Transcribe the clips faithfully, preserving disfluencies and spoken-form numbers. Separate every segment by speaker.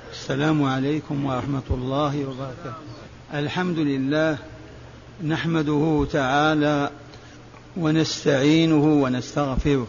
Speaker 1: السلام عليكم ورحمة الله وبركاته. الحمد لله نحمده تعالى ونستعينه ونستغفره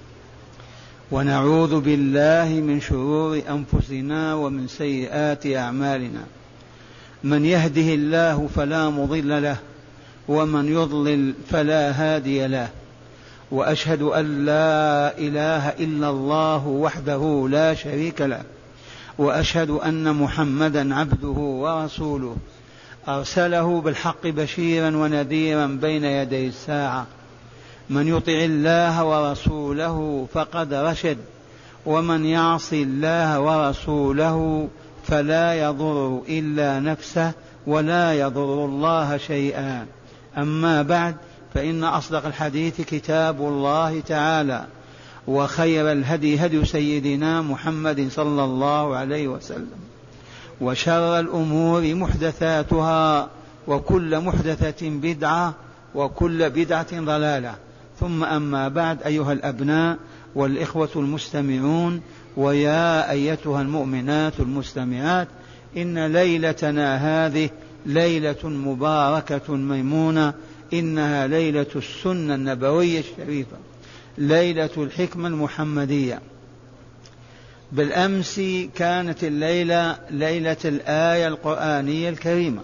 Speaker 1: ونعوذ بالله من شرور أنفسنا ومن سيئات أعمالنا. من يهده الله فلا مضل له ومن يضلل فلا هادي له، وأشهد أن لا إله إلا الله وحده لا شريك له، وأشهد أن محمدا عبده ورسوله أرسله بالحق بشيرا ونذيرا بين يدي الساعة. من يطع الله ورسوله فقد رشد، ومن يعص الله ورسوله فلا يضر إلا نفسه ولا يضر الله شيئا. أما بعد، فإن أصدق الحديث كتاب الله تعالى، وخير الهدي هدي سيدنا محمد صلى الله عليه وسلم، وشر الأمور محدثاتها، وكل محدثة بدعة، وكل بدعة ضلالة. ثم أما بعد، أيها الأبناء والإخوة المستمعون، ويا أيتها المؤمنات المستمعات، إن ليلتنا هذه ليلة مباركة ميمونة، إنها ليلة السنة النبوية الشريفة، ليلة الحكمة المحمدية. بالأمس كانت الليلة ليلة الآية القرآنية الكريمة،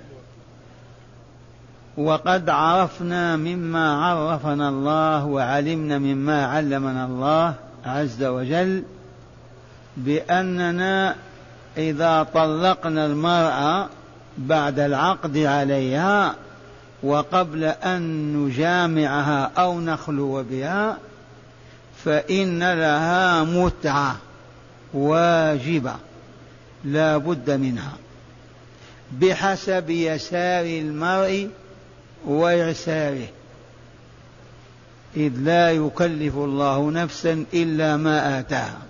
Speaker 1: وقد عرفنا مما عرفنا الله وعلمنا مما علمنا الله عز وجل بأننا إذا طلقنا المرأة بعد العقد عليها وقبل أن نجامعها أو نخلو بها فإن لها متعة واجبة لا بد منها، بحسب يسار المرء ويساره، إذ لا يكلف الله نفسا إلا ما آتاها.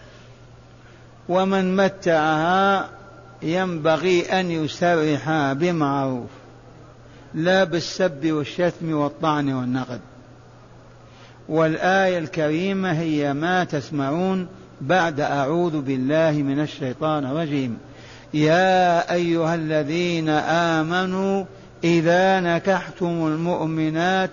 Speaker 1: ومن متعها ينبغي أن يسرح بمعروف، لا بالسب والشتم والطعن والنقد. والآية الكريمة هي ما تسمعون بعد أعوذ بالله من الشيطان الرجيم: يا أيها الذين آمنوا إذا نكحتم المؤمنات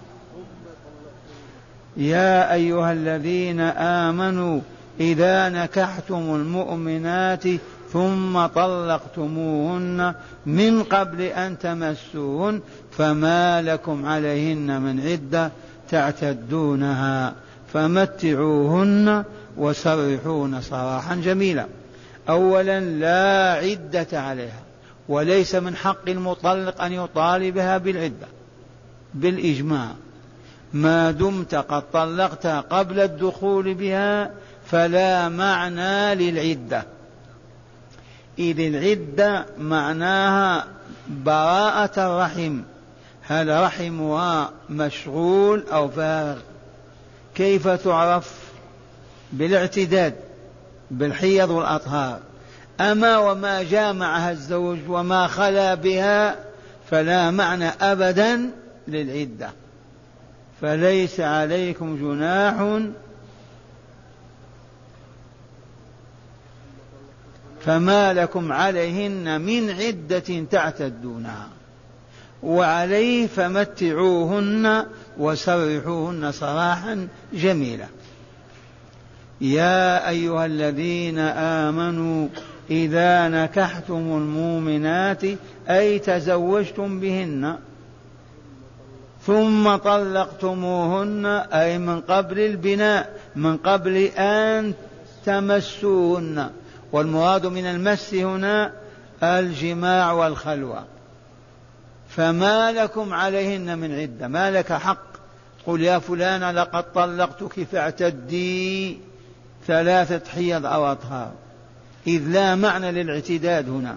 Speaker 1: يا أيها الذين آمنوا إذا نكحتم المؤمنات ثم طلقتموهن من قبل أن تمسوهن فما لكم عليهن من عدة تعتدونها فمتعوهن وسرحوهن سراحا جميلا. أولا، لا عدة عليها، وليس من حق المطلق أن يطالبها بالعدة بالإجماع، ما دمت قد طلقتها قبل الدخول بها فلا معنى للعدة، إذ العدة معناها براءة الرحم، هل رحمها مشغول أو فارغ؟ كيف تعرف؟ بالاعتداد بالحيض والأطهار. أما وما جامعها الزوج وما خلا بها فلا معنى أبدا للعدة، فليس عليكم جناح فما لكم عليهن من عدة تعتدونها، وعليه فمتعوهن وسرحوهن سراحا جميلا. يا أيها الذين آمنوا إذا نكحتم المؤمنات أي تزوجتم بهن ثم طلقتموهن أي من قبل البناء، من قبل أن تمسوهن، والمراد من المس هنا الجماع والخلوة. فما لكم عليهن من عدة، ما لك حق قل يا فلانة لقد طلقتك فاعتدي ثلاثة حيض أو أطهار، إذ لا معنى للاعتداد هنا.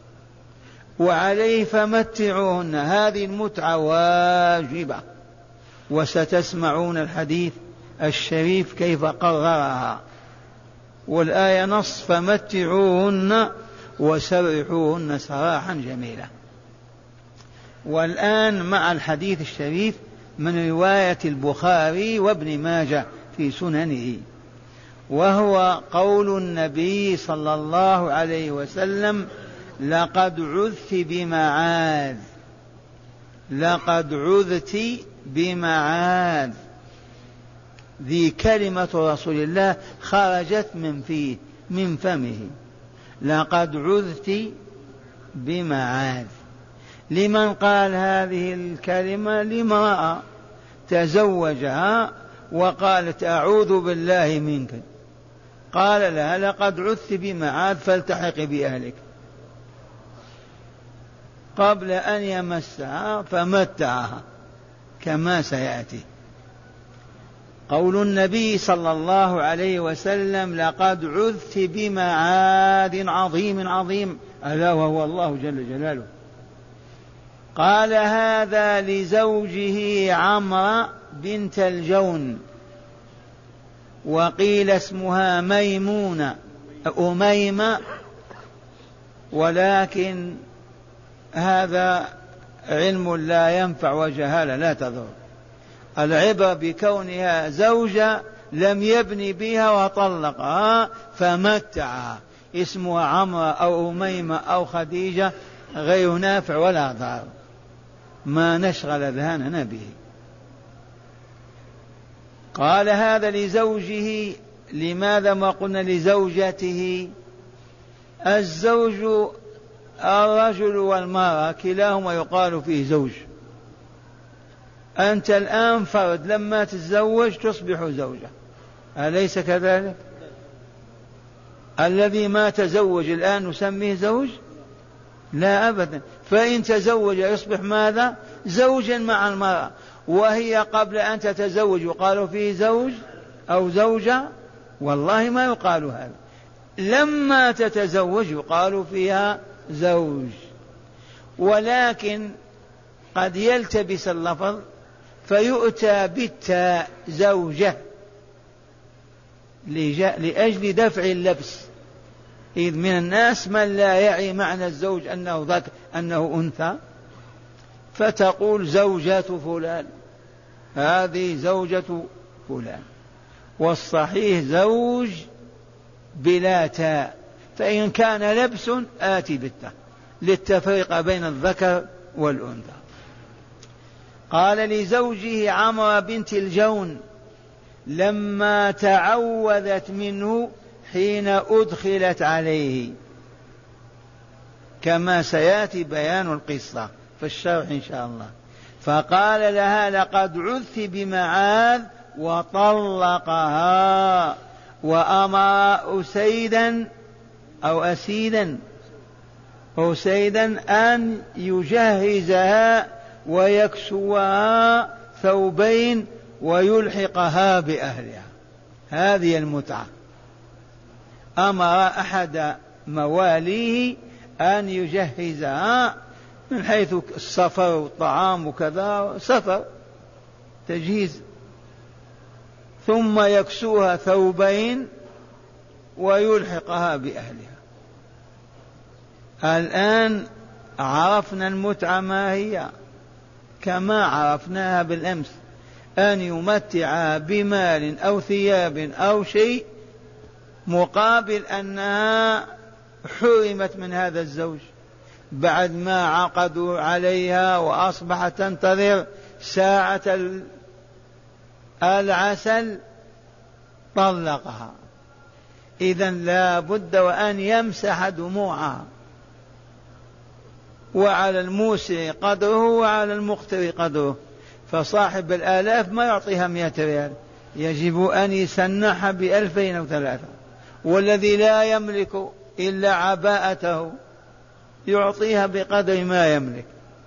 Speaker 1: وعليه فمتعوهن، هذه المتعة واجبة، وستسمعون الحديث الشريف كيف قررها. والآية نص: فمتعوهن وسرحوهن سراحا جميلا. والآن مع الحديث الشريف من رواية البخاري وابن ماجه في سننه، وهو قول النبي صلى الله عليه وسلم: لقد عذت بمعاذ، لقد عذت بمعاذ. ذي كلمة رسول الله خرجت من فيه من فمه، لقد عذت بمعاذ. لمن قال هذه الكلمة؟ لامرأة تزوجها وقالت: أعوذ بالله منك. قال لها: لقد عذت بمعاذ فالتحق بأهلك، قبل أن يمسها فمتعها كما سيأتي. قول النبي صلى الله عليه وسلم: لقد عذت بمعاد عظيم عظيم، ألا وهو الله جل جلاله. قال هذا لزوجه عمرو بنت الجون، وقيل اسمها ميمونة أميمة، ولكن هذا علم لا ينفع وجهالة لا تضر. العبرة بكونها زوجة لم يبني بها وطلقها فمتعها، اسمها عمرو أو أميمة أو خديجة غير نافع ولا ضار، ما نشغل أذهاننا به. قال هذا لزوجه، لماذا ما قلنا لزوجته؟ الزوج الرجل والمرأة كلاهما يقال فيه زوج. أنت الآن فرد، لما تتزوج تصبح زوجة، أليس كذلك؟ الذي ما تزوج الآن نسميه زوج؟ لا أبدا. فإن تزوج يصبح ماذا؟ زوجا مع المرأة، وهي قبل أن تتزوج يقال فيه زوج أو زوجة؟ والله ما يقال هذا. لما تتزوج يقال فيها زوج. ولكن قد يلتبس اللفظ فيؤتى بالتاء زوجة لأجل دفع اللبس، إذ من الناس من لا يعي معنى الزوج أنه ذكر أنه أنثى، فتقول زوجة فلان، هذه زوجة فلان، والصحيح زوج بلا تاء. فإن كان لبس آتي بالتاء للتفريق بين الذكر والأنثى. قال لزوجه عمرو بنت الجون لما تعوذت منه حين أدخلت عليه، كما سيأتي بيان القصة في الشرح إن شاء الله. فقال لها: لقد عذت بمعاذ، وطلقها، وأمر أسيدا أو أسيدا أسيدا أن يجهزها ويكسوها ثوبين ويلحقها بأهلها. هذه المتعة. أمر أحد مواليه أن يجهزها من حيث السفر والطعام وكذا، سفر تجهيز، ثم يكسوها ثوبين ويلحقها بأهلها. الآن عرفنا المتعة ما هي كما عرفناها بالأمس، أن يمتعها بمال أو ثياب أو شيء مقابل أنها حرمت من هذا الزوج بعد ما عقدوا عليها وأصبحت تنتظر ساعة العسل طلقها. إذن لا بد وأن يمسح دموعها، وعلى الموسع قدره وعلى المقتر قدره. فصاحب الآلاف ما يعطيها مئة ريال، يجب أن يسنح بألفين أو ثلاثة. والذي لا يملك إلا عباءته يعطيها بقدر ما يملك.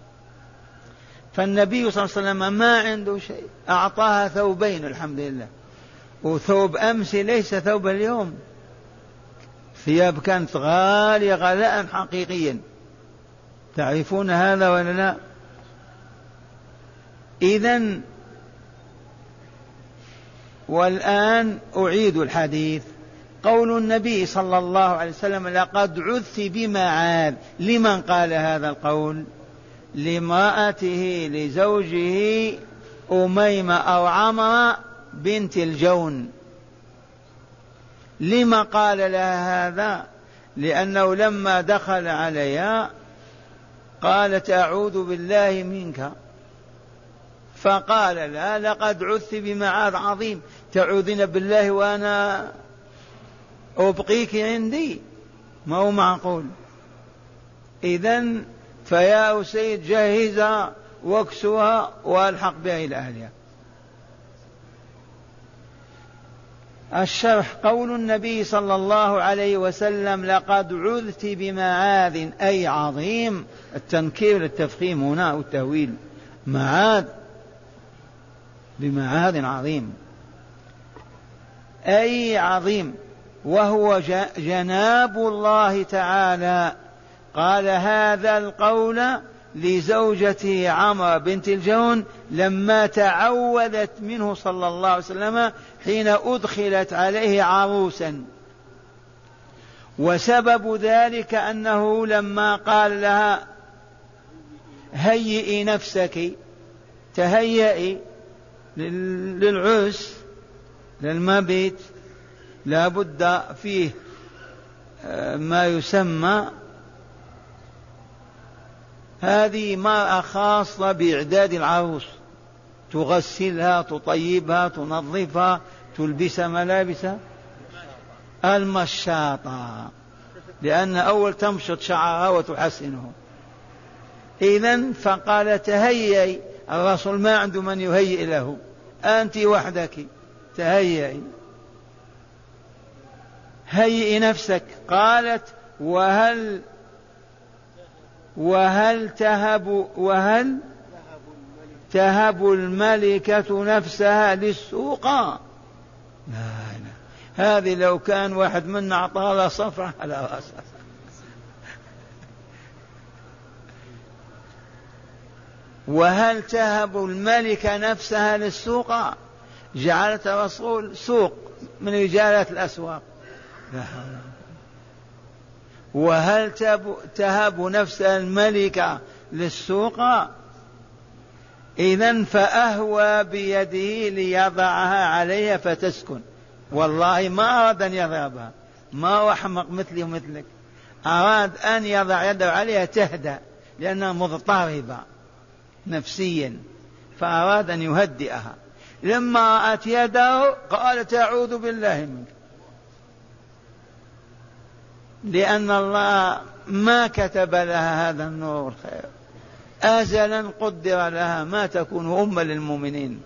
Speaker 1: فالنبي صلى الله عليه وسلم ما عنده شيء، أعطاها ثوبين الحمد لله، وثوب أمس ليس ثوب اليوم. ثياب كانت غالية غلاء حقيقيا، تعرفون هذا ولا لا؟ إذن والآن أعيد الحديث. قول النبي صلى الله عليه وسلم: لقد عذت بمعاذ. لمن قال هذا القول؟ لامرأته لزوجه أميمة أو عمرو بنت الجون. لما قال لها هذا؟ لأنه لما دخل عليها قالت أعوذ بالله منك، فقال لا لقد عذت بمعاذ عظيم، تعوذين بالله وأنا أبقيك عندي؟ ما هو معقول. إذن فيا أسيد جهزها واكسوها والحق بها إلى أهلها. الشرح: قول النبي صلى الله عليه وسلم لقد عذت بمعاذ أي عظيم، التنكير للتفخيم هنا والتهويل، معاذ بمعاذ عظيم أي عظيم، وهو جناب الله تعالى. قال هذا القول لزوجته عمرو بنت الجون لما تعوذت منه صلى الله عليه وسلم حين أدخلت عليه عروسا، وسبب ذلك أنه لما قال لها هيئي نفسك، تهيئي للعرس للمبيت، لا بد فيه ما يسمى، هذه مرأة خاصة بإعداد العروس، تغسلها تطيبها تنظفها تلبس ملابس المشاطة، لأن أول تمشط شعرها وتحسنه. إذن فقال تهيئي، الرسول ما عنده من يهيئ له، أنت وحدك تهيئي، هيئي نفسك. قالت وهل وهل تهب وهل تهب الملكة نفسها للسوق؟ لا لا، هذه لو كان واحد منا أعطاها صفعة على رأسها. وهل تهب الملكة نفسها للسوق؟ جعلت الرسول سوق من رجالات الأسواق. لا حول. وهل تهب نفسها الملكة للسوق؟ إذن فأهوى بيده ليضعها عليها فتسكن. والله ما أراد أن يضربها، ما هو أحمق مثلي ومثلك، أراد أن يضع يده عليها تهدأ لأنها مضطربة نفسيا، فأراد أن يهدئها. لما رأت يده قالت أعوذ بالله منك، لأن الله ما كتب لها هذا النور الخير، أزلا قدر لها ما تكون أما للمؤمنين.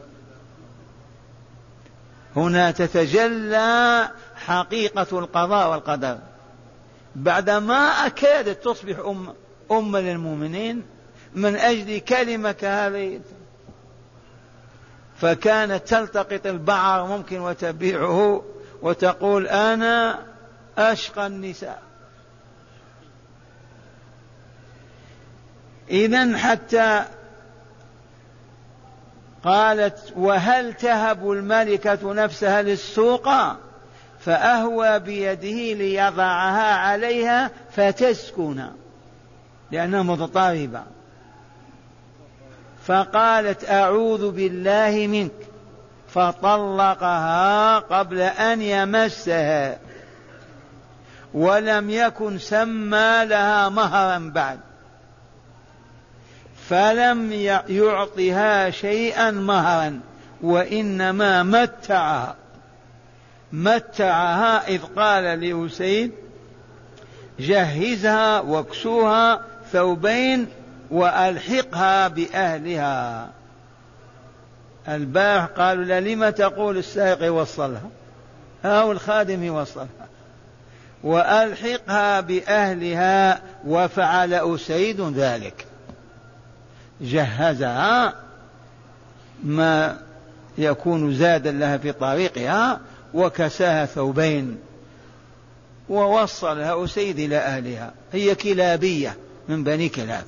Speaker 1: هنا تتجلى حقيقة القضاء والقدر، بعدما أكادت تصبح أم أم للمؤمنين من أجل كلمة كهذه، فكانت تلتقط البعر ممكن وتبيعه وتقول أنا أشقى النساء. إذن حتى قالت وهل تهب الملكة نفسها للسوق؟ فأهوى بيده ليضعها عليها فتسكن لأنها مضطربة، فقالت أعوذ بالله منك، فطلقها قبل أن يمسها، ولم يكن سمى لها مهرا بعد، فلم يعطها شيئا مهرا، وإنما متعها متعها إذ قال لأسيد جهزها واكسوها ثوبين وألحقها بأهلها. البارح قالوا لا لما تقول السائق يوصلها أو الخادم يوصلها، وألحقها بأهلها، وفعل أسيد ذلك، جهزها ما يكون زادا لها في طريقها وكساها ثوبين ووصلها أسيد إلى أهلها. هي كلابية من بني كلاب.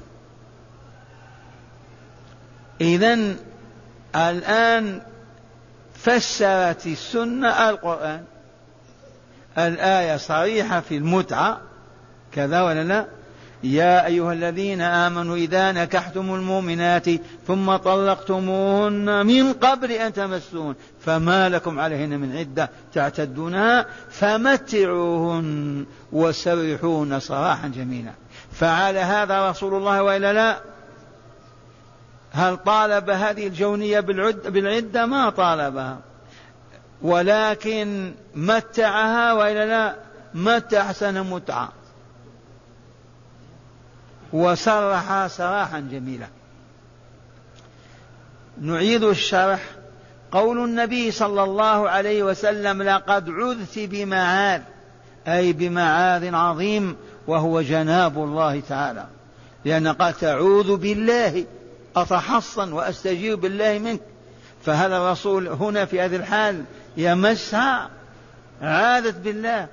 Speaker 1: إذن الآن فسرت السنة القرآن، الآية صريحة في المتعة كذا ولا لا، يا أيها الذين آمنوا إذا نكحتم المؤمنات ثم طلقتموهن من قبل أن تمسوهن فما لكم عليهن من عدة تعتدونها فمتعوهن وسرحوهن سراحا جميلا. فعل هذا رسول الله وإلا لا؟ هل طالب هذه الجونية بالعدة؟ ما طالبها، ولكن متعها وإلا لا؟ متع أحسن متعة وسرح سراحا جميلا. نعيد الشرح. قول النبي صلى الله عليه وسلم لقد عذت بمعاذ، أي بمعاذ عظيم وهو جناب الله تعالى، لأن قال تعوذ بالله أتحصن وأستجير بالله منك. فهل الرسول هنا في هذه الحال يمسها؟ عاذت بالله.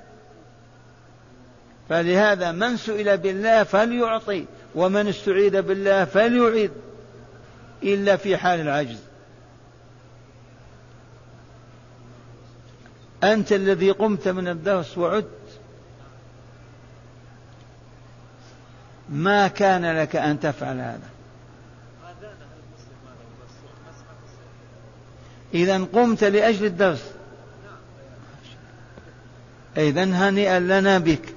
Speaker 1: فلهذا من سئل بالله فليعطي، ومن استعيذ بالله فليعيد، إلا في حال العجز. أنت الذي قمت من الدرس وعدت، ما كان لك أن تفعل هذا. إذن قمت لأجل الدرس، إذن هنيئا لنا بك.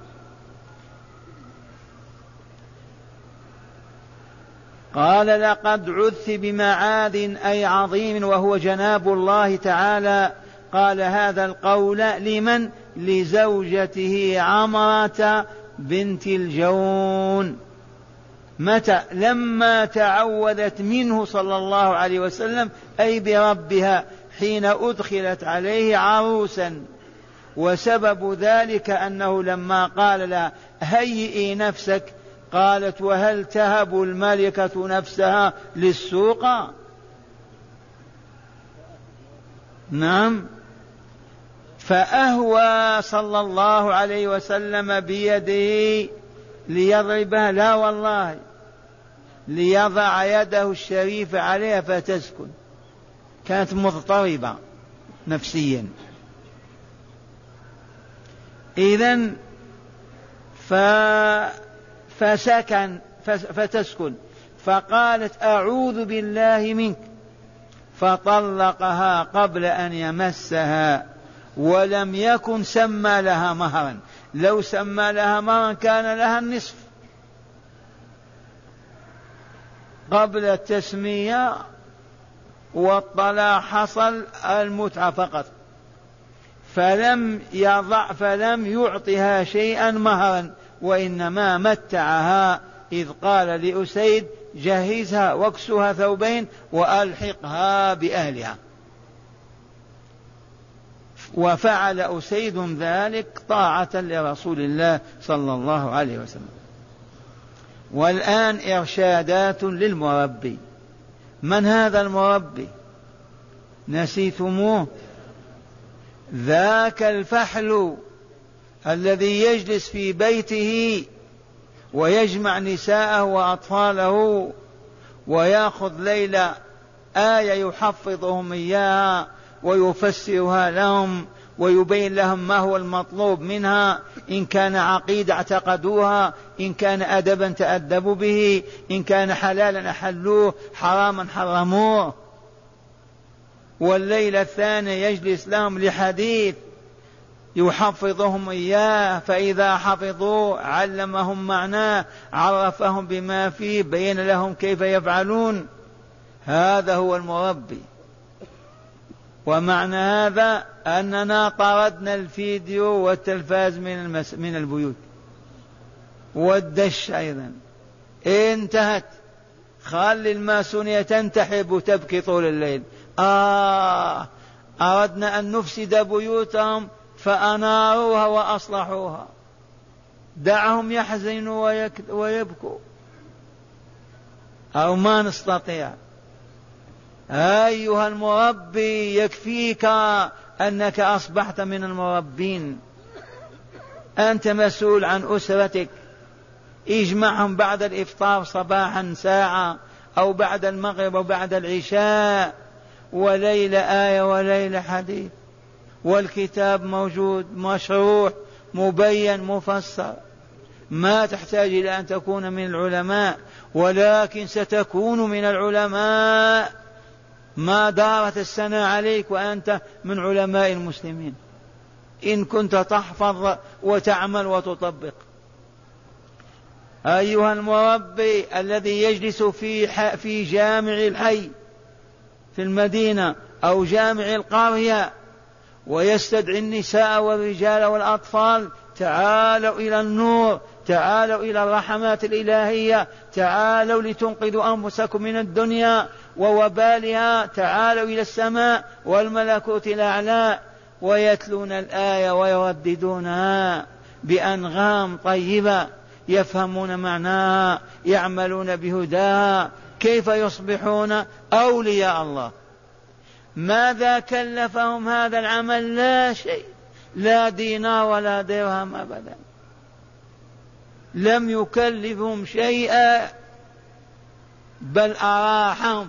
Speaker 1: قال لقد عذت بمعاذ أي عظيم وهو جناب الله تعالى. قال هذا القول لمن؟ لزوجته عمرة بنت الجون. متى؟ لما تعوذت منه صلى الله عليه وسلم، أي بربها، حين أدخلت عليه عروسا. وسبب ذلك أنه لما قال لها هيئي نفسك، قالت وهل تهب الملكة نفسها للسوق؟ نعم. فأهوى صلى الله عليه وسلم بيده ليضربها، لا والله، ليضع يده الشريفة عليها فتسكن. كانت مضطربة نفسيا. إذن ف... فسكن فتسكن. فقالت أعوذ بالله منك، فطلقها قبل أن يمسها، ولم يكن سمى لها مهرا. لو سمى لها مهرا كان لها النصف. قبل التسمية والطلاق حصل المتعة فقط، فلم يضع فلم يعطها شيئا مهرا، وإنما متعها إذ قال لأسيد جهزها واكسها ثوبين وألحقها بأهلها. وفعل أسيد ذلك طاعة لرسول الله صلى الله عليه وسلم. والآن إرشادات للمربي. من هذا المربي؟ نسيتموه؟ ذاك الفحل الذي يجلس في بيته ويجمع نساءه وأطفاله ويأخذ ليلة آية يحفظهم إياها ويفسرها لهم ويبين لهم ما هو المطلوب منها، إن كان عقيدة اعتقدوها، إن كان أدبا تأدبوا به، إن كان حلالا أحلوه، حراما حرموه. والليلة الثانية يجلس لهم لحديث يحفظهم إياه، فإذا حفظوا علمهم معناه، عرفهم بما فيه، بين لهم كيف يفعلون. هذا هو المربي. ومعنى هذا أننا طردنا الفيديو والتلفاز من, المس... من البيوت والدش أيضا انتهت. خلي الماسونية تنتحب وتبكي طول الليل. آه أردنا أن نفسد بيوتهم فأناروها وأصلحوها. دعهم يحزنوا ويبكوا، أو ما نستطيع. أيها المربي يكفيك أنك أصبحت من المربين. أنت مسؤول عن أسرتك. اجمعهم بعد الإفطار صباحا ساعة، أو بعد المغرب أو بعد العشاء، وليلة آية وليلة حديث، والكتاب موجود مشروح مبين مفسر. ما تحتاج إلى أن تكون من العلماء، ولكن ستكون من العلماء ما دارت السنة عليك وأنت من علماء المسلمين إن كنت تحفظ وتعمل وتطبق. أيها المربي الذي يجلس في في جامع الحي في المدينة أو جامع القرية ويستدعي النساء والرجال والأطفال: تعالوا إلى النور، تعالوا إلى الرحمات الإلهية، تعالوا لتنقذوا أنفسكم من الدنيا ووبالها، تعالوا إلى السماء والملكوت الأعلى، ويتلون الآية ويرددونها بأنغام طيبة يفهمون معناها، يعملون بهداها، كيف يصبحون أولياء الله. ماذا كلفهم هذا العمل؟ لا شيء، لا دينار ولا درهم أبدا، لم يكلفهم شيئا، بل أراحهم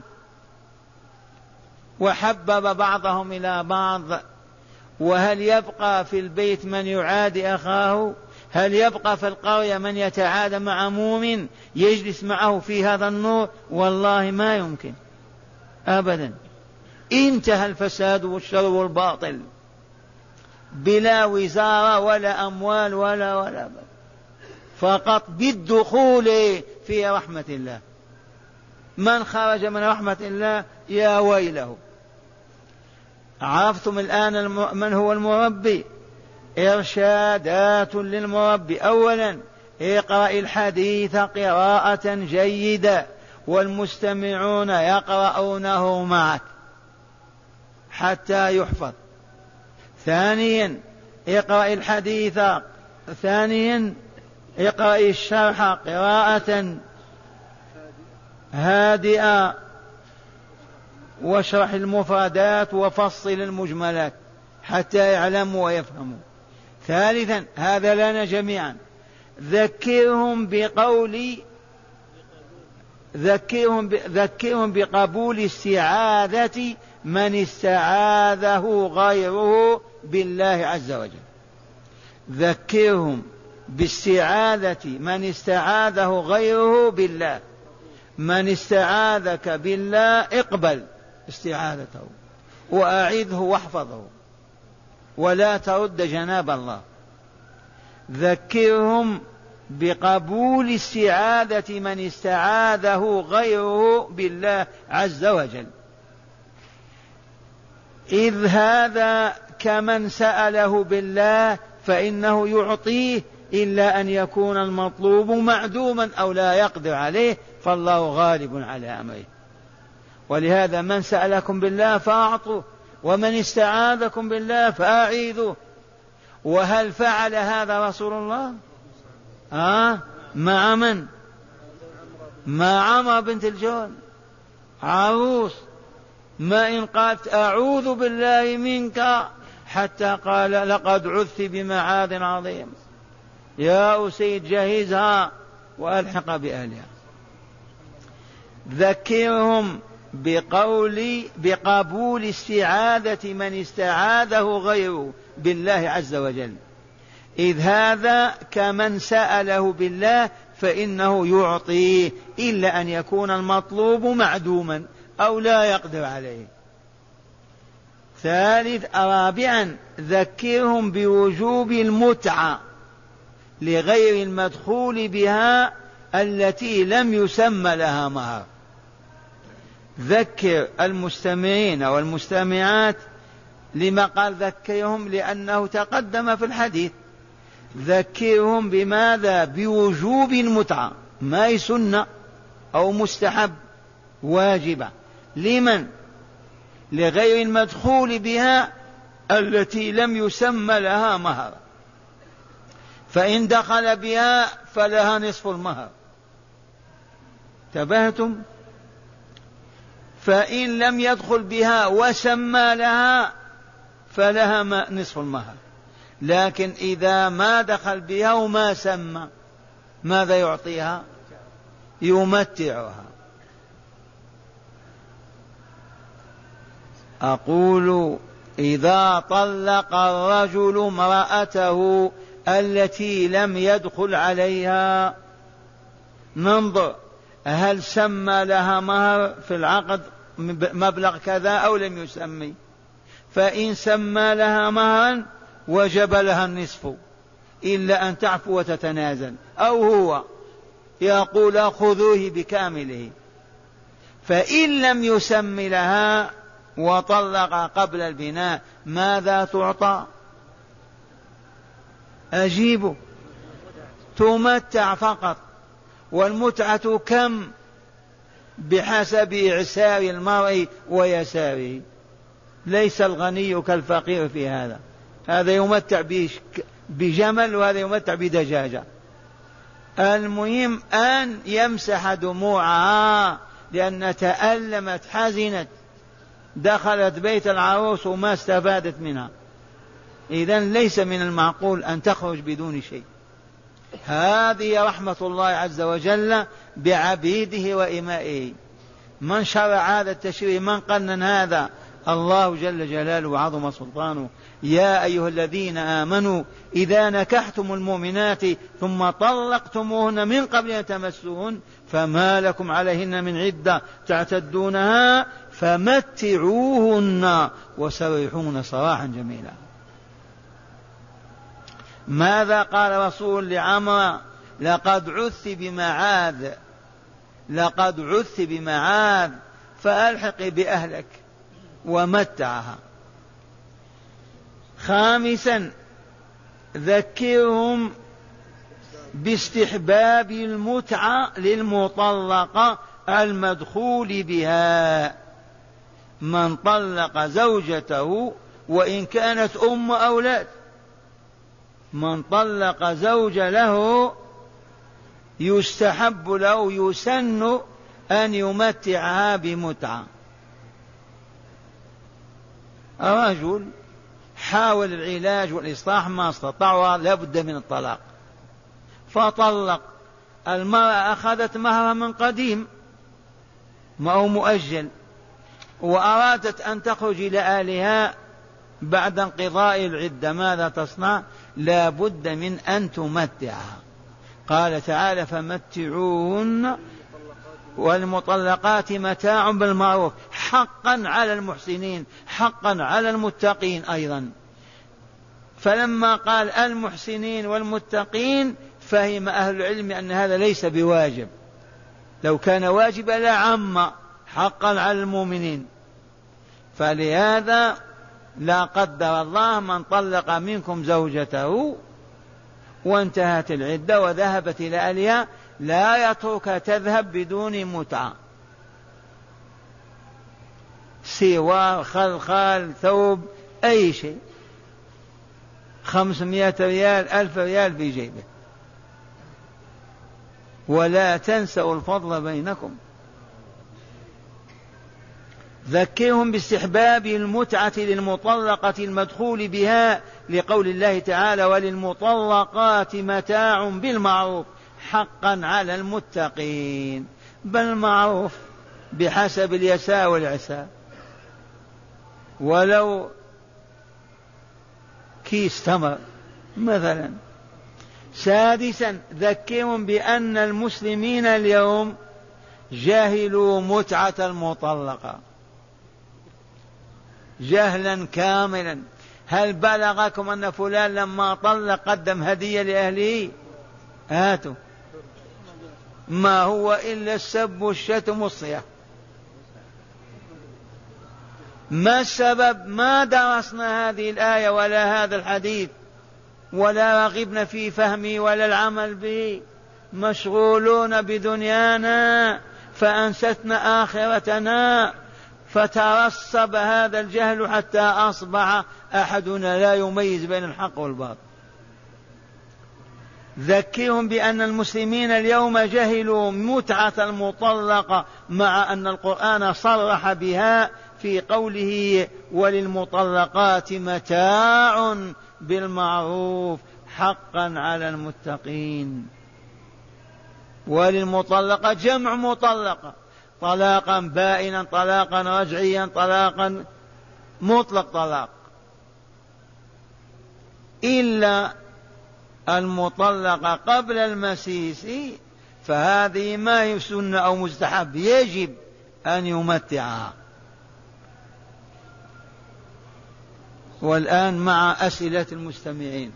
Speaker 1: وحبب بعضهم إلى بعض. وهل يبقى في البيت من يعادي أخاه؟ هل يبقى في القرية من يتعادى مع مؤمن يجلس معه في هذا النور؟ والله ما يمكن أبدا. انتهى الفساد والشر والباطل بلا وزارة ولا أموال ولا ولا بل. فقط بالدخول في رحمة الله. من خرج من رحمة الله يا ويله. عرفتم الآن الم... من هو المربي؟ إرشادات للمربي. أولا: اقرأ الحديث قراءة جيدة والمستمعون يقرؤونه معك حتى يحفظ. ثانيا: اقرأ الحديث ثانيا اقرأ الشرح قراءة هادئة واشرح المفردات وفصل المجملات حتى يعلموا ويفهموا. ثالثا: هذا لنا جميعا، ذكرهم بقول ذكرهم, ب... ذكرهم بقبول استعاذة من استعاذه غيره بالله عز وجل. ذكرهم باستعاذة من استعاذه غيره بالله. من استعاذك بالله اقبل استعاذته وأعذه واحفظه ولا ترد جناب الله. ذكرهم بقبول استعاذة من استعاذه غيره بالله عز وجل، إذ هذا كمن سأله بالله فإنه يعطيه، إلا أن يكون المطلوب معدوما أو لا يقدر عليه، فالله غالب على أمره. ولهذا من سألكم بالله فأعطوه، ومن استعاذكم بالله فأعيذوه. وهل فعل هذا رسول الله؟ آه مع من؟ مع عمرو بنت الجون عروس. ما إن قالت أعوذ بالله منك حتى قال لقد عذت بمعاذ عظيم، يا أسيد جهزها وألحق بأهلها. ذكرهم بقول بقبول استعاذة من استعاذه غيره بالله عز وجل، إذ هذا كمن سأله بالله فإنه يعطيه، إلا أن يكون المطلوب معدوما أو لا يقدر عليه. ثالث رابعا: ذكرهم بوجوب المتعة لغير المدخول بها التي لم يسمى لها مهر. ذكر المستمعين والمستمعات. لما قال ذكرهم؟ لأنه تقدم في الحديث. ذكرهم بماذا؟ بوجوب المتعة، ما هي سنة أو مستحب، واجبة. لمن؟ لغير المدخول بها التي لم يسمى لها مهر، فإن دخل بها فلها نصف المهر. انتبهتم؟ فإن لم يدخل بها وسمى لها فلها نصف المهر. لكن إذا ما دخل بها وما سمى ماذا يعطيها؟ يمتعها. أقول: إذا طلق الرجل امرأته التي لم يدخل عليها ننظر هل سمى لها مهر في العقد مبلغ كذا أو لم يسمي. فإن سمى لها مهرا وجب لها النصف إلا أن تعفو وتتنازل، أو هو يقول خذوه بكامله. فإن لم يسم لها وطلق قبل البناء ماذا تعطى؟ أجيبوا. تمتع فقط. والمتعة كم؟ بحسب إعسار المرء ويساره. ليس الغني كالفقير في هذا، هذا يمتع بجمل وهذا يمتع بدجاجة. المهم أن يمسح دموعها لأن تألمت حزنت، دخلت بيت العروس وما استفادت منها. إذن ليس من المعقول أن تخرج بدون شيء. هذه رحمة الله عز وجل بعبيده وإمائه. من شرع هذا التشريع؟ من قنن هذا؟ الله جل جلاله وعظم سلطانه. يا أيها الذين آمنوا إذا نكحتم المؤمنات ثم طلقتموهن من قبل أن تمسوهن فما لكم عليهن من عدة تعتدونها فمتعوهن وسرحوهن سراحا جميلا. ماذا قال رسول لعمر؟ لقد عث بمعاذ، لقد عث بمعاذ فألحق بأهلك، ومتعها. خامسا ذكرهم باستحباب المتعة للمطلقة المدخول بها. من طلق زوجته وإن كانت أم أولاد، من طلق زوج له يستحب له يسن أن يمتعها بمتعة. الرجل حاول العلاج والإصلاح ما استطاع، لابد من الطلاق، فطلق. المرأة أخذت مهرها من قديم ما هو مؤجل، وأرادت أن تخرج إلى أهلها بعد انقضاء العدة، ماذا تصنع؟ لا بد من أن تمتعها. قال تعالى فمتعوهن والمطلقات متاع بالمعروف حقا على المحسنين، حقا على المتقين أيضا. فلما قال المحسنين والمتقين فهم أهل العلم أن هذا ليس بواجب، لو كان واجبا لعم حقا على المؤمنين. فلهذا لا قدر الله من طلق منكم زوجته وانتهت العدة وذهبت إلى أهلها لا يترك تذهب بدون متعة، سوار خلخال ثوب أي شيء، خمسمائة ريال ألف ريال في جيبه. ولا تنسوا الفضل بينكم. ذكرهم باستحباب المتعة للمطلقة المدخول بها لقول الله تعالى وللمطلقات متاع بالمعروف حقا على المتقين. بالمعروف بحسب اليسار والعسار، ولو كيس تمر مثلا. سادسا ذكرهم بأن المسلمين اليوم جهلوا متعة المطلقة جهلا كاملا. هل بلغكم أن فلان لما طلق قدم هدية لأهله؟ هاتوا، ما هو إلا السب والشتم والصياح. ما السبب؟ ما درسنا هذه الآية ولا هذا الحديث ولا رغبنا في فهمه ولا العمل به، مشغولون بدنيانا فأنستنا آخرتنا، فترسب هذا الجهل حتى أصبح أحدنا لا يميز بين الحق والباطل. ذكرهم بأن المسلمين اليوم جهلوا متعة المطلقة مع أن القرآن صرح بها في قوله وللمطلقات متاع بالمعروف حقا على المتقين. وللمطلقة جمع مطلقة، طلاقا بائنا، طلاقا رجعيا، طلاقا مطلق طلاق، إلا المطلقة قبل المسيس فهذه ما هي سنة أو مستحب، يجب أن يمتعها. والآن مع أسئلة المستمعين.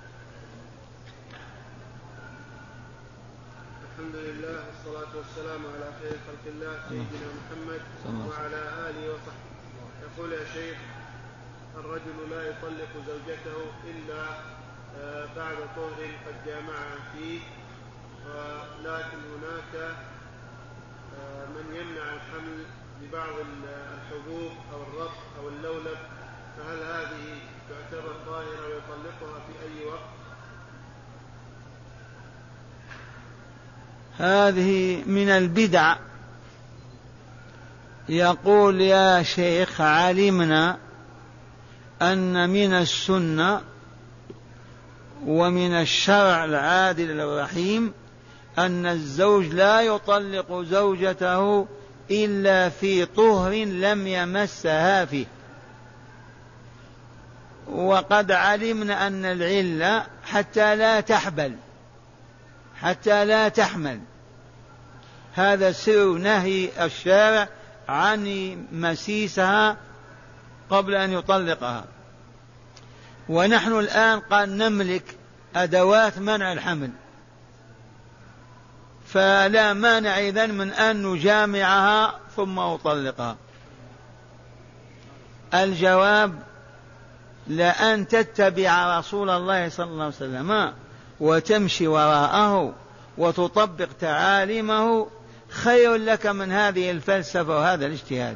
Speaker 2: الحمد لله والصلاة والسلام على خير خلق الله سيدنا محمد وعلى آله وصحبه. يقول يا شيخ: الرجل لا يطلق زوجته إلا بعد طهر قد جامعها فيه، ولكن هناك من يمنع الحمل ببعض الحبوب أو الرطب أو اللولب، فهل هذه تعتبر طاهرة ويطلقها في أي وقت؟
Speaker 1: هذه من البدع. يقول: يا شيخ، علمنا أن من السنة ومن الشرع العادل الرحيم أن الزوج لا يطلق زوجته إلا في طهر لم يمسها فيه، وقد علمنا أن العلة حتى لا تحبل حتى لا تحمل. هذا سر نهي الشارع عن مسيسها قبل أن يطلقها. ونحن الآن قد نملك أدوات منع الحمل، فلا مانع إذن من أن نجامعها ثم أطلقها. الجواب: لأن تتبع رسول الله صلى الله عليه وسلم وتمشي وراءه وتطبق تعاليمه خير لك من هذه الفلسفة وهذا الاجتهاد.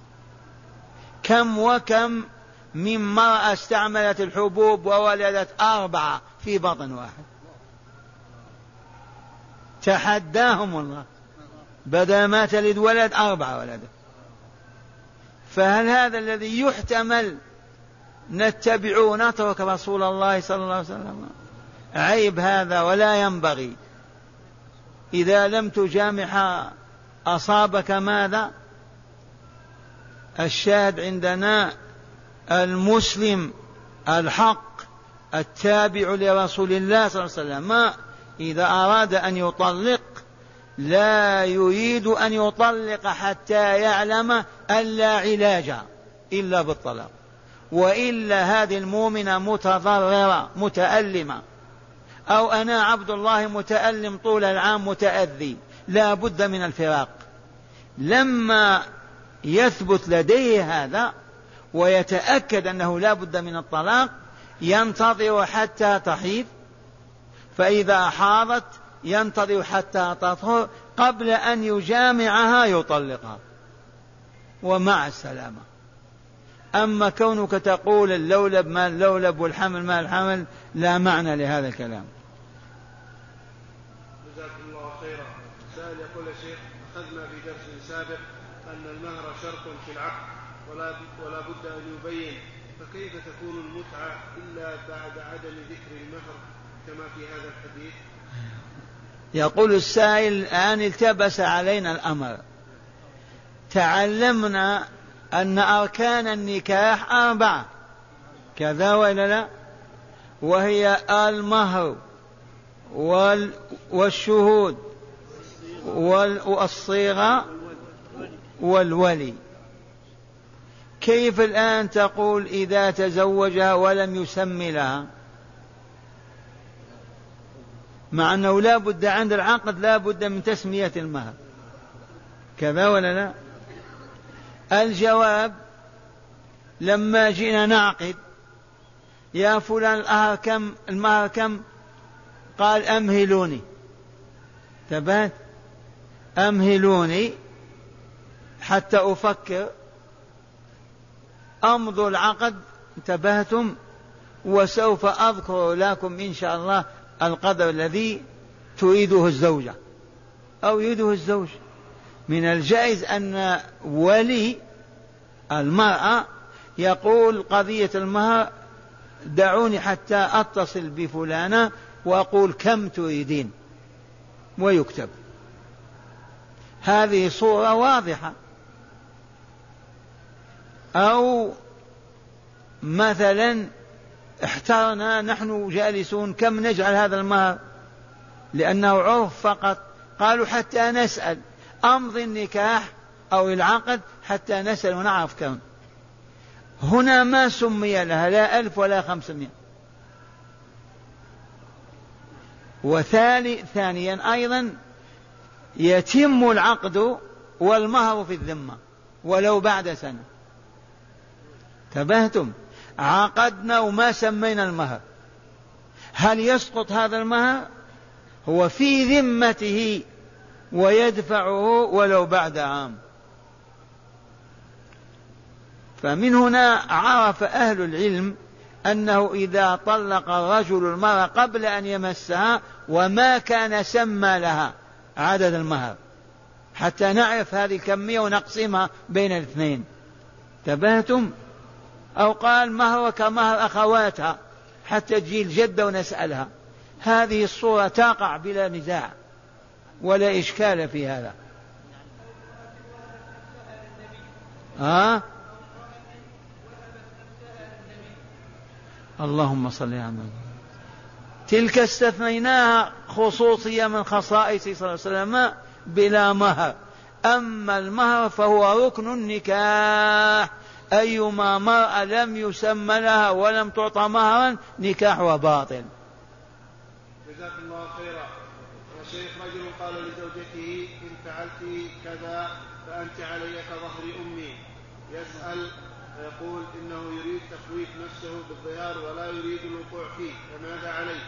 Speaker 1: كم وكم من مرأة استعملت الحبوب وولدت أربعة في بطن واحد، تحداهم الله، بدل ما تلد ولد أربعة ولدت. فهل هذا الذي يحتمل نتبع ونترك رسول الله صلى الله عليه وسلم؟ عيب هذا ولا ينبغي. إذا لم تجامح أصابك ماذا؟ الشاهد عندنا المسلم الحق التابع لرسول الله صلى الله عليه وسلم إذا أراد أن يطلق لا يريد أن يطلق حتى يعلم أن لا علاج إلا بالطلاق، وإلا هذه المؤمنة متضررة متألمة، أو أنا عبد الله متألم طول العام متأذي، لا بد من الفراق. لما يثبت لديه هذا ويتأكد أنه لا بد من الطلاق ينتظر حتى تحيض، فإذا حاضت ينتظر حتى تطهر قبل أن يجامعها يطلقها ومع السلامة. أما كونك تقول اللولب ما اللولب والحمل ما الحمل لا معنى لهذا الكلام.
Speaker 2: جزاكم الله خيرا. سائل يقول: يا شيخ، أخذنا في درس سابق أن المهر شرط في العقد ولا ولا بد أن يبين، فكيف تكون المتعة إلا بعد عدم ذكر المهر كما في هذا الحديث؟
Speaker 1: يقول السائل: الآن التبس علينا الأمر، تعلمنا أن أركان النكاح أربعة كذا ولا لا، وهي المهر والشهود والصيغة والولي. كيف الآن تقول إذا تزوجها ولم يسمي لها، مع أنه لا بد عند العقد لا بد من تسمية المهر كذا ولا لا؟ الجواب: لما جئنا نعقد يا فلان الأهر كم المهر كم؟ قال: أمهلوني. تبات أمهلوني حتى أفكر. أمضوا العقد، انتبهتم، وسوف أذكر لكم إن شاء الله القدر الذي تريده الزوجة أو يريده الزوج. من الجائز أن ولي المرأة يقول قضية المهر دعوني حتى أتصل بفلانة وأقول كم تريدين ويكتب. هذه صورة واضحة. أو مثلا احترنا نحن جالسون كم نجعل هذا المهر، لأنه عرف فقط. قالوا حتى نسأل، أمضي النكاح أو العقد حتى نسأل ونعرف كم. هنا ما سمي لها لا ألف ولا خمسمائة. وثاني ثانيا أيضا يتم العقد والمهر في الذمة ولو بعد سنة. تبهتم، عقدنا وما سمينا المهر، هل يسقط هذا المهر؟ هو في ذمته ويدفعه ولو بعد عام. فمن هنا عرف أهل العلم أنه إذا طلق الرجل المرأة قبل أن يمسها وما كان سمى لها عدد المهر، حتى نعرف هذه الكمية ونقسمها بين الاثنين. تبهتم؟ أو قال مهر كمهر أخواتها حتى تجي الجدة ونسألها. هذه الصورة تقع بلا نزاع ولا إشكال في هذا. ها؟ اللهم صل على محمد. تلك استثنيناها خصوصية من خصائص صلى الله عليه وسلم بلا مهر. أما المهر فهو ركن النكاح، أيما مرأة لم يسمى لها ولم تعطى مهرا نكاحها باطل.
Speaker 2: جزاكم الله خيرا. يا شيخ، رجل قال لزوجته إن فعلت كذا فأنت علي كظهر أمي، يسأل فيقول إنه يريد تخويف نفسه بالظهار ولا يريد الوقوع فيه، فماذا عليه؟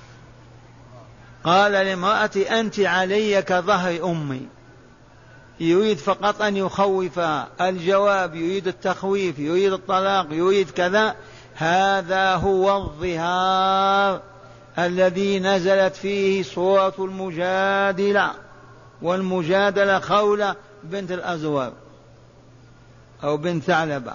Speaker 1: قال لامرأة أنت علي كظهر أمي، يريد فقط أن يخوفها. الجواب يريد التخويف، يريد الطلاق، يريد كذا. هذا هو الظهار الذي نزلت فيه سورة المجادلة. والمجادلة خولة بنت الأزور أو بنت ثعلبة.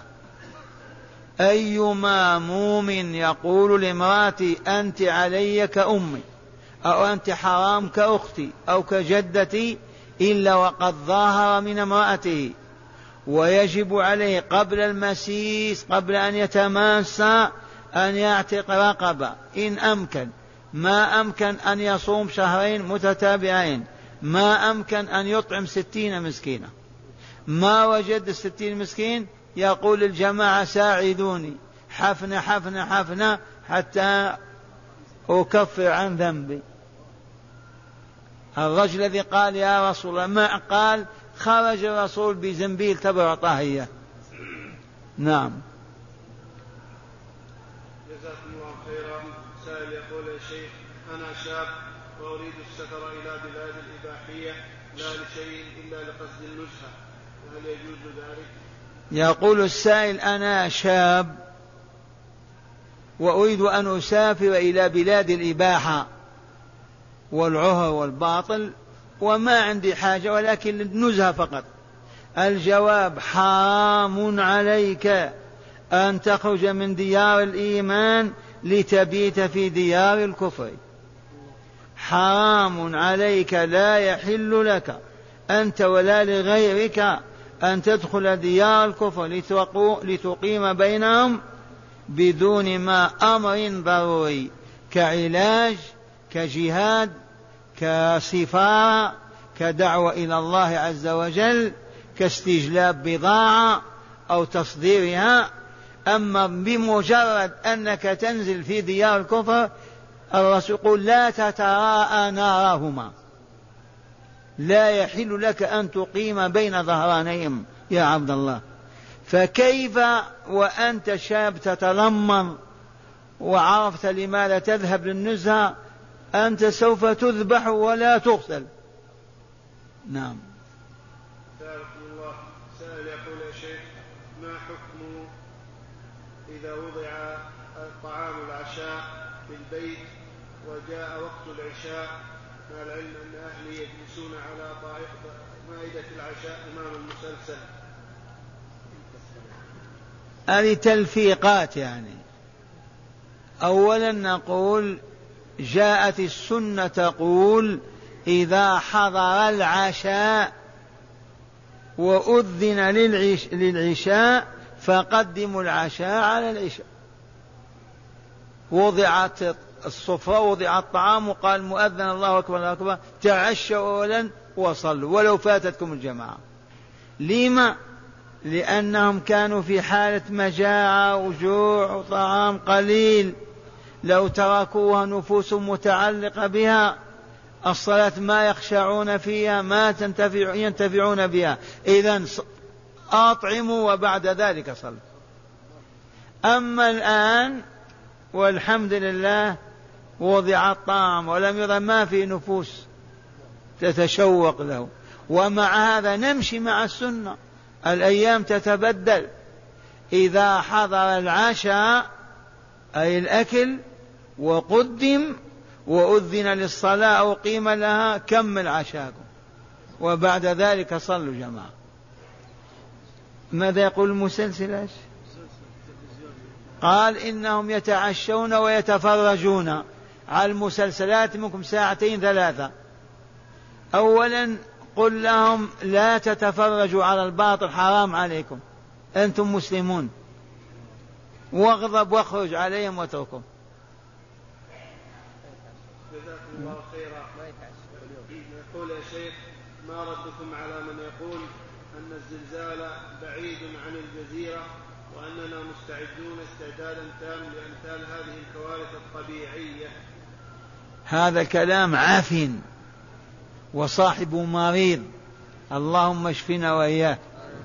Speaker 1: أيما مؤمن يقول لامرأتي أنت علي كأمي أو أنت حرام كأختي أو كجدتي إلا وقد ظاهر من امرأته، ويجب عليه قبل المسيس قبل أن يتماسى أن يعتق رقبة إن أمكن. ما أمكن أن يصوم شهرين متتابعين، ما أمكن أن يطعم ستين مسكينة. ما وجد الستين مسكين يقول الجماعة ساعدوني حفنة حفنة حفنة حتى أكفر عن ذنبي. الرجل الذي قال يا رسول الله، ما قال خرج الرسول بزنبيل تبع طاهية. نعم.
Speaker 2: جزاكم الله خيرا. سائل يقول يا شيخ، أنا شاب وأريد السفر إلى بلاد الإباحية لا لشيء إلا لقصد النزهة، وهل يجوز ذلك؟
Speaker 1: يقول السائل أنا شاب وأريد أن أسافر إلى بلاد الإباحة والعهر والباطل وما عندي حاجة ولكن النزهة فقط. الجواب حرام عليك أن تخرج من ديار الإيمان لتبيت في ديار الكفر. حرام عليك، لا يحل لك أنت ولا لغيرك أن تدخل ديار الكفر لتقيم بينهم بدون ما أمر ضروري كعلاج، كجهاد، كسفارة، كدعوة إلى الله عز وجل، كاستجلاب بضاعة أو تصديرها. أما بمجرد أنك تنزل في ديار الكفر، الرسول يقول لا تتراءى نارهما، لا يحل لك أن تقيم بين ظهرانيهم يا عبد الله. فكيف وأنت شاب تتلمر وعرفت لماذا تذهب للنزهة؟ أنت سوف تذبح ولا تغسل. نعم.
Speaker 2: الله. سائل يقول يا شيخ، ما حكم إذا وضع طعام العشاء في البيت وجاء وقت العشاء، مع العلم أن أهلي يجلسون على مائدة العشاء أمام المسلسل؟
Speaker 1: هذه تلفيقات يعني. أولا نقول جاءت السنة تقول إذا حضر العشاء وأذن للعش للعشاء فقدموا العشاء على العشاء. وضعت الصفرة وضع الطعام وقال مؤذن الله أكبر الله أكبر تعشوا أولا وصلوا ولو فاتتكم الجماعة. لما؟ لأنهم كانوا في حالة مجاعة وجوع وطعام قليل، لو تركوها نفوس متعلقة بها الصلاة ما يخشعون فيها ما تنتفع ينتفعون بها. إذن أطعموا وبعد ذلك صلوا. أما الآن والحمد لله وضع الطعام ولم يرى ما في نفوس تتشوق له، ومع هذا نمشي مع السنة. الأيام تتبدل، إذا حضر العشاء أي الأكل وقدم وأذن للصلاة أو قيم لها كمل عشاكم وبعد ذلك صلوا جماعة. ماذا يقول المسلسل؟ قال إنهم يتعشون ويتفرجون على المسلسلات منكم ساعتين ثلاثة. أولا قل لهم لا تتفرجوا على الباطل حرام عليكم أنتم مسلمون، واغضب واخرج عليهم واتركهم.
Speaker 2: جزاكم الله خيرا. يقول يا شيخ ما ردكم على من يقول أن الزلزال بعيد عن الجزيرة وأننا مستعدون استعدادا تام لأمثال هذه الكوارث الطبيعية؟
Speaker 1: هذا كلام عاف وصاحب مريض، اللهم اشفنا وإياه.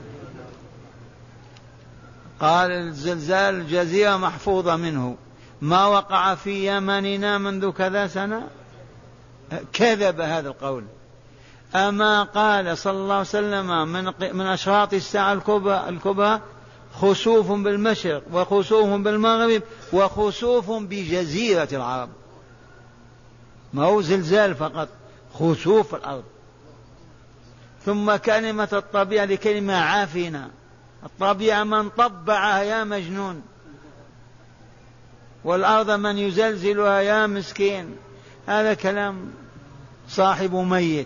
Speaker 1: قال الزلزال الجزيرة محفوظة منه، ما وقع في يمننا منذ كذا سنة، كذب هذا القول. أما قال صلى الله عليه وسلم من, من أشراط الساعة الكبرى, الكبرى خسوف بالمشرق وخسوف بالمغرب وخسوف بجزيرة العرب، ما هو زلزال فقط، خسوف الأرض. ثم كلمة الطبيعة لكلمة عافنة، الطبيعة من طبعها يا مجنون، والأرض من يزلزلها يا مسكين. هذا كلام صاحب ميت.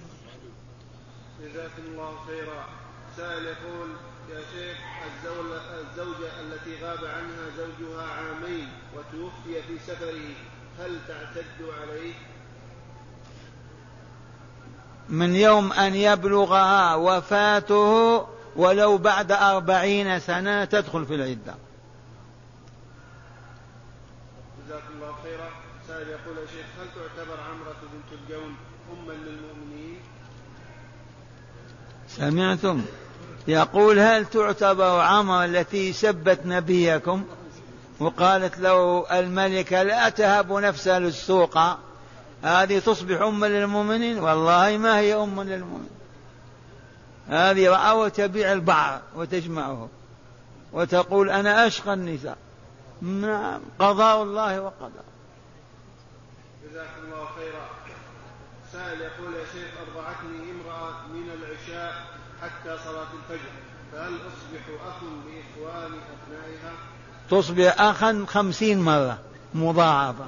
Speaker 2: جزاكم الله خيرا. سائل يقول يا شيخ الزوجة التي غاب عنها زوجها عامين وتوفي في سفره هل تعتد عليه؟
Speaker 1: من يوم أن يبلغها وفاته ولو بعد أربعين سنة تدخل في العدة.
Speaker 2: جزاكم الله خيرا. سائل يقول يا شيخ هل تعتبر عمرة بنت الجون أما للمؤمنين؟
Speaker 1: سمعتم؟ يقول هل تعتبر عمرة التي سبت نبيكم وقالت له الملكة لا تهب نفسها للسوق، هذه تصبح أما للمؤمنين؟ والله ما هي أما للمؤمنين، هذه رأى تبيع البعر وتجمعه وتقول أنا أشقى النساء. نعم قضاء الله وقضاء.
Speaker 2: جزاكم الله خيرا. سائل يقول يا شيخ أرضعتني امرأة من العشاء حتى صلاة الفجر، فهل أصبح أخ لإخوان أبنائها؟
Speaker 1: تصبح أخا خمسين مرة مضاعفة.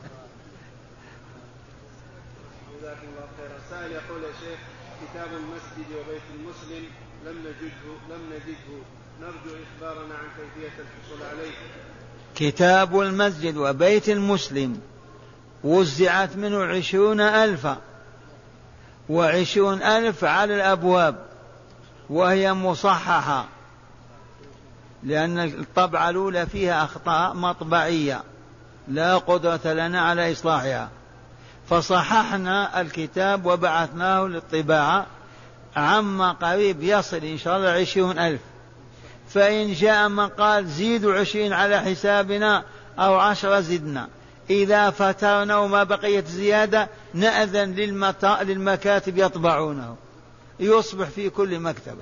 Speaker 2: جزاكم الله خيرا. سائل يقول يا شيخ كتاب المسجد وبيت المسلم لم نجده لم نجده نرجو إخبارنا عن كيفية الحصول عليه.
Speaker 1: كتاب المسجد وبيت المسلم وزعت منه عشرون ألفا وعشرون ألف على الأبواب وهي مصححة، لأن الطبعة الأولى فيها أخطاء مطبعية لا قدرة لنا على إصلاحها، فصححنا الكتاب وبعثناه للطباعة، عما قريب يصل إن شاء الله عشرون ألف. فإن جاء من قال زيدوا عشرين على حسابنا أو عشرة زدنا، إذا فترنا وما بقيت زيادة نأذن للمكاتب يطبعونه، يصبح في كل مكتبة.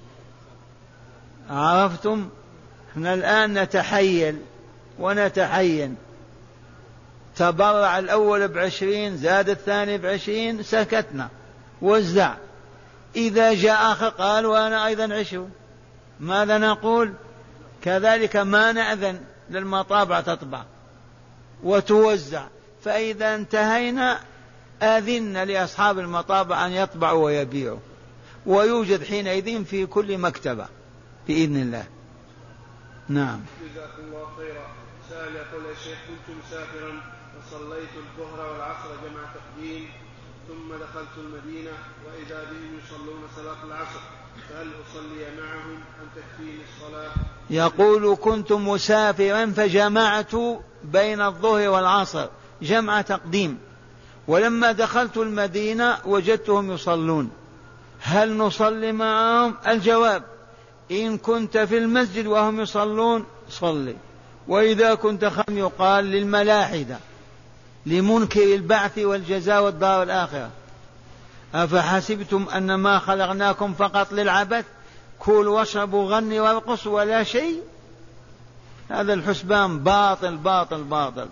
Speaker 1: عرفتم؟ احنا الآن نتحيل ونتحين، تبرع الأول بعشرين زاد الثاني بعشرين سكتنا وزع، إذا جاء آخر قال وأنا أيضا عشرون، ماذا نقول؟ كذلك ما نأذن للمطابع تطبع وتوزع، فإذا انتهينا آذن لأصحاب المطابع أن يطبعوا ويبيعوا، ويوجد حينئذ في كل مكتبة بإذن الله. نعم.
Speaker 2: جزاكم الله خيرا. سائل يقول يا شيخ كنت مسافرا وصليت الظهر والعصر جمع تقديم ثم دخلت المدينة وإذا بهم يصلون صلاة العصر فهل أصلي معهم أم تكفيني الصلاة؟
Speaker 1: يقول كنت مسافرا فجمعت بين الظهر والعصر جمع تقديم، ولما دخلت المدينة وجدتهم يصلون، هل نصلي معهم؟ الجواب إن كنت في المسجد وهم يصلون صلي، وإذا كنت خم يقال للملاحدة لمنكر البعث والجزاء والدار الآخرة أفحسبتم أنما خلقناكم فقط للعبث كلوا واشربوا غنوا وارقصوا ولا شيء. هذا الحسبان باطل باطل باطل.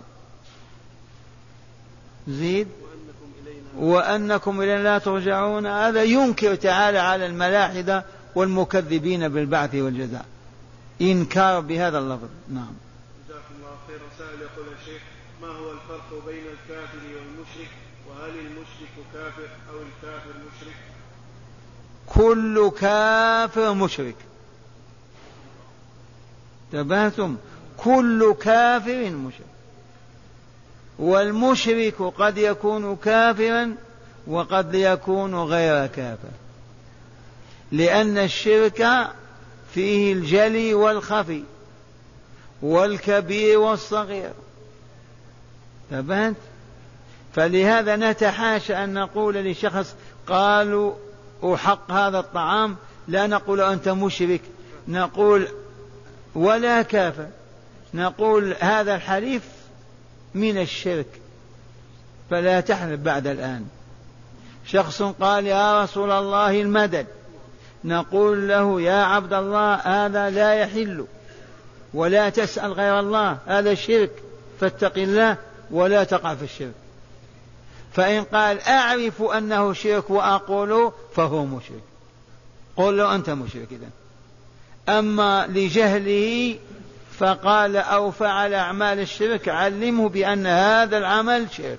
Speaker 1: زيد وأنكم إلينا لا ترجعون، هذا ينكر تعالى على الملاحدة والمكذبين بالبعث والجزاء، إنكار بهذا اللفظ. نعم.
Speaker 2: جزاكم الله خير. سائل يقول يا شيخ ما هو الفرق بين الكافر والمشرك، وهل المشرك كافر أو الكافر مشرك؟
Speaker 1: كل كافر مشرك. تبهتم؟ كل كافر مشرك، والمشرك قد يكون كافرا وقد يكون غير كافر، لأن الشرك فيه الجلي والخفي والكبير والصغير. تبهت؟ فلهذا نتحاشى أن نقول لشخص قالوا أحق هذا الطعام لا نقول أنت مشرك، نقول ولا كافر، نقول هذا الحليف من الشرك فلا تحلف بعد الآن. شخص قال يا رسول الله المدد، نقول له يا عبد الله هذا لا يحل ولا تسأل غير الله، هذا شرك فاتق الله ولا تقع في الشرك. فإن قال أعرف أنه شرك وأقول فهو مشرك، قل له أنت مشرك إذن. أما لجهله فقال أو فعل أعمال الشرك علمه بأن هذا العمل شرك،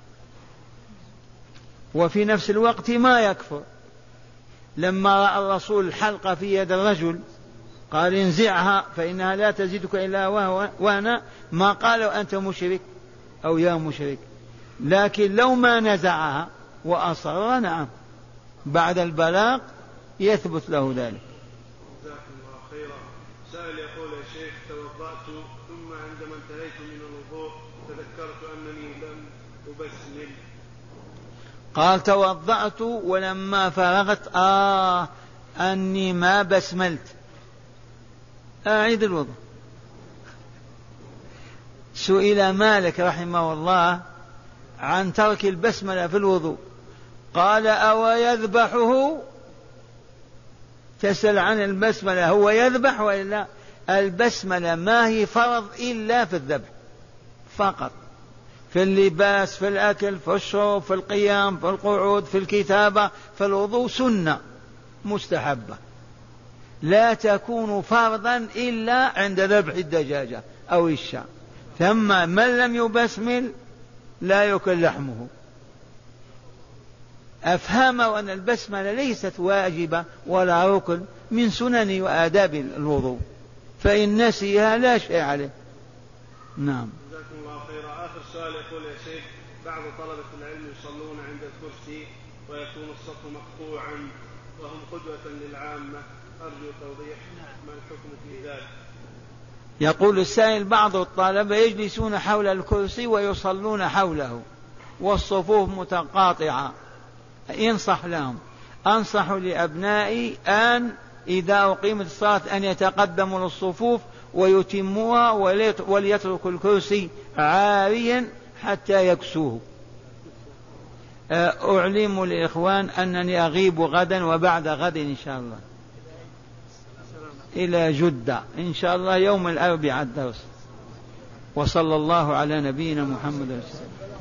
Speaker 1: وفي نفس الوقت ما يكفر. لما رأى الرسول الحلقة في يد الرجل قال انزعها فإنها لا تزيدك إلا وهنا، ما قالوا أنت مشرك أو يا مشرك، لكن لو ما نزعها وأصر نعم بعد البلاغ يثبت له ذلك.
Speaker 2: جزاكم الله خيرا. سائل يقول يا شيخ توضأت ثم عندما انتهيت من الوضوء تذكرت أنني لم أبسمل.
Speaker 1: قال توضأت ولما فرغت آه أني ما بسملت، أعيد الوضوء. سئل مالك رحمه الله عن ترك البسملة في الوضوء، قال أو يذبحه؟ تسأل عن البسملة هو يذبح وإلا؟ البسملة ما هي فرض إلا في الذبح فقط، في اللباس في الأكل في الشرب في القيام في القعود في الكتابة في الوضوء سنة مستحبة، لا تكون فرضا إلا عند ذبح الدجاجة أو الشاة. ثم من لم يبسمل لا يؤكل لحمه. أفهموا أن البسملة ليست واجبة ولا ركن من سنن وآداب الوضوء، فإن نسيها لا شيء عليه. نعم.
Speaker 2: جزاكم الله خيرا. آخر سؤال يقول يا شيخ بعض طلبة العلم يصلون عند الكرسي ويكون الصف مقطوعا وهم قدوة للعامة، أرجو توضيح ما الحكم في ذلك.
Speaker 1: يقول السائل بعض الطلبة يجلسون حول الكرسي ويصلون حوله والصفوف متقاطعة، انصح لهم. أنصح لأبنائي أن إذا أقيمت الصلاة أن يتقدموا للصفوف ويتموها وليتركوا الكرسي عاريا حتى يكسوه. أعلم الإخوان أنني أغيب غدا وبعد غد إن شاء الله إلى جدة إن شاء الله يوم الأربعاء الدرس. وصلى الله على نبينا محمد وسلم.